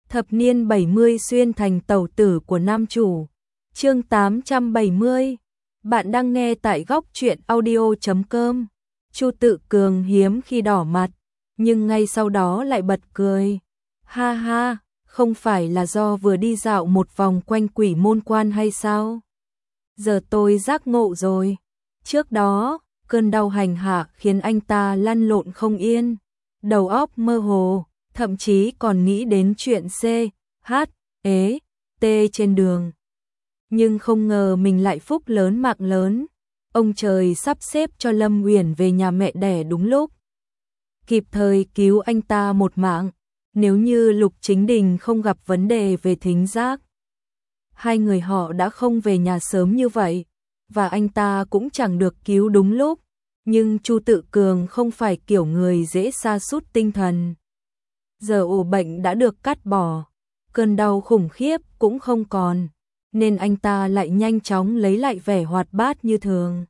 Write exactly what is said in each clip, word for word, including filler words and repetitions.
Thập niên bảy mươi xuyên thành tẩu tử của nam chủ. Chương tám trăm bảy mươi. Bạn đang nghe tại góc truyện audio chấm com. Chu Tự Cường hiếm khi đỏ mặt, nhưng ngay sau đó lại bật cười. Ha ha, không phải là do vừa đi dạo một vòng quanh Quỷ Môn Quan hay sao? Giờ tôi giác ngộ rồi. Trước đó, cơn đau hành hạ khiến anh ta lăn lộn không yên, đầu óc mơ hồ, thậm chí còn nghĩ đến chuyện C, H, E, T trên đường. Nhưng không ngờ mình lại phúc lớn mạng lớn. Ông trời sắp xếp cho Lâm Uyển về nhà mẹ đẻ đúng lúc, kịp thời cứu anh ta một mạng. Nếu như Lục Chính Đình không gặp vấn đề về thính giác, hai người họ đã không về nhà sớm như vậy, và anh ta cũng chẳng được cứu đúng lúc. Nhưng Chu Tự Cường không phải kiểu người dễ sa sút tinh thần. Giờ ổ bệnh đã được cắt bỏ, cơn đau khủng khiếp cũng không còn, nên anh ta lại nhanh chóng lấy lại vẻ hoạt bát như thường.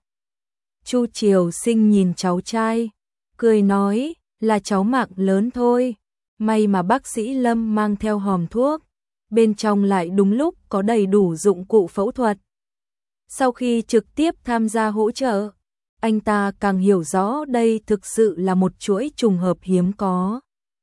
Chu Triều Sinh nhìn cháu trai, cười nói, là cháu mạng lớn thôi, may mà bác sĩ Lâm mang theo hòm thuốc, bên trong lại đúng lúc có đầy đủ dụng cụ phẫu thuật. Sau khi trực tiếp tham gia hỗ trợ, anh ta càng hiểu rõ đây thực sự là một chuỗi trùng hợp hiếm có.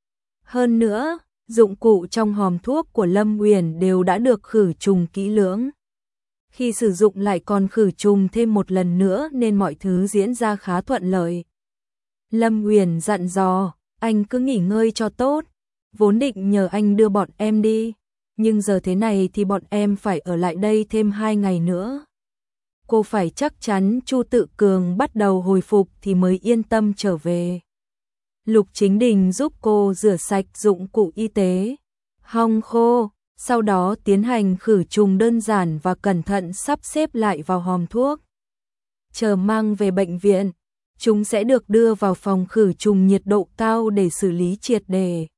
Hơn nữa, dụng cụ trong hòm thuốc của Lâm Uyển đều đã được khử trùng kỹ lưỡng. Khi sử dụng lại còn khử trùng thêm một lần nữa nên mọi thứ diễn ra khá thuận lợi. Lâm Uyển dặn dò, anh cứ nghỉ ngơi cho tốt, vốn định nhờ anh đưa bọn em đi, nhưng giờ thế này thì bọn em phải ở lại đây thêm hai ngày nữa. Cô phải chắc chắn Chu Tự Cường bắt đầu hồi phục thì mới yên tâm trở về. Lục Chính Đình giúp cô rửa sạch dụng cụ y tế, hong khô, sau đó tiến hành khử trùng đơn giản và cẩn thận sắp xếp lại vào hòm thuốc. Chờ mang về bệnh viện, chúng sẽ được đưa vào phòng khử trùng nhiệt độ cao để xử lý triệt để.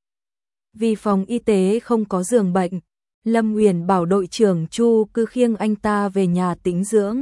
Vì phòng y tế không có giường bệnh, Lâm Uyển bảo đội trưởng Chu cứ khiêng anh ta về nhà tĩnh dưỡng.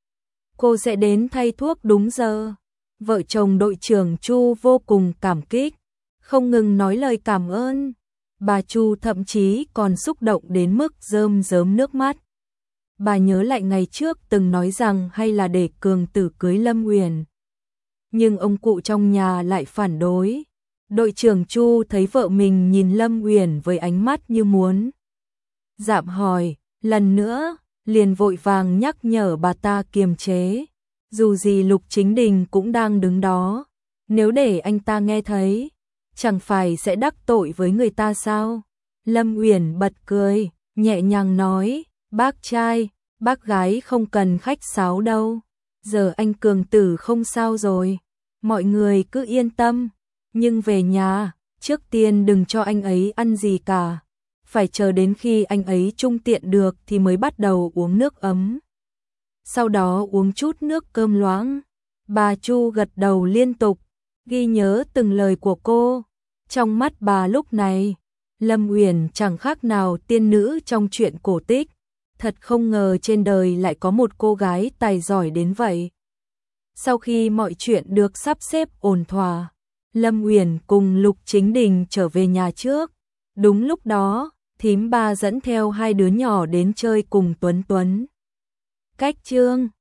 Cô sẽ đến thay thuốc đúng giờ. Vợ chồng đội trưởng Chu vô cùng cảm kích, không ngừng nói lời cảm ơn. Bà Chu thậm chí còn xúc động đến mức rơm rớm nước mắt. Bà nhớ lại ngày trước từng nói rằng hay là để Cường Tử cưới Lâm Uyển, nhưng ông cụ trong nhà lại phản đối. Đội trưởng Chu thấy vợ mình nhìn Lâm Uyển với ánh mắt như muốn dạm hỏi lần nữa, liền vội vàng nhắc nhở bà ta kiềm chế. Dù gì Lục Chính Đình cũng đang đứng đó, nếu để anh ta nghe thấy, chẳng phải sẽ đắc tội với người ta sao? Lâm Uyển bật cười, nhẹ nhàng nói, bác trai, bác gái không cần khách sáo đâu. Giờ anh Cường Tử không sao rồi, mọi người cứ yên tâm. Nhưng về nhà, trước tiên đừng cho anh ấy ăn gì cả. Phải chờ đến khi anh ấy trung tiện được thì mới bắt đầu uống nước ấm. Sau đó uống chút nước cơm loãng. Bà Chu gật đầu liên tục, ghi nhớ từng lời của cô. Trong mắt bà lúc này, Lâm Uyển chẳng khác nào tiên nữ trong truyện cổ tích. Thật không ngờ trên đời lại có một cô gái tài giỏi đến vậy. Sau khi mọi chuyện được sắp xếp ổn thỏa, Lâm Uyển cùng Lục Chính Đình trở về nhà trước. Đúng lúc đó, thím ba dẫn theo hai đứa nhỏ đến chơi cùng Tuấn Tuấn. Cách chương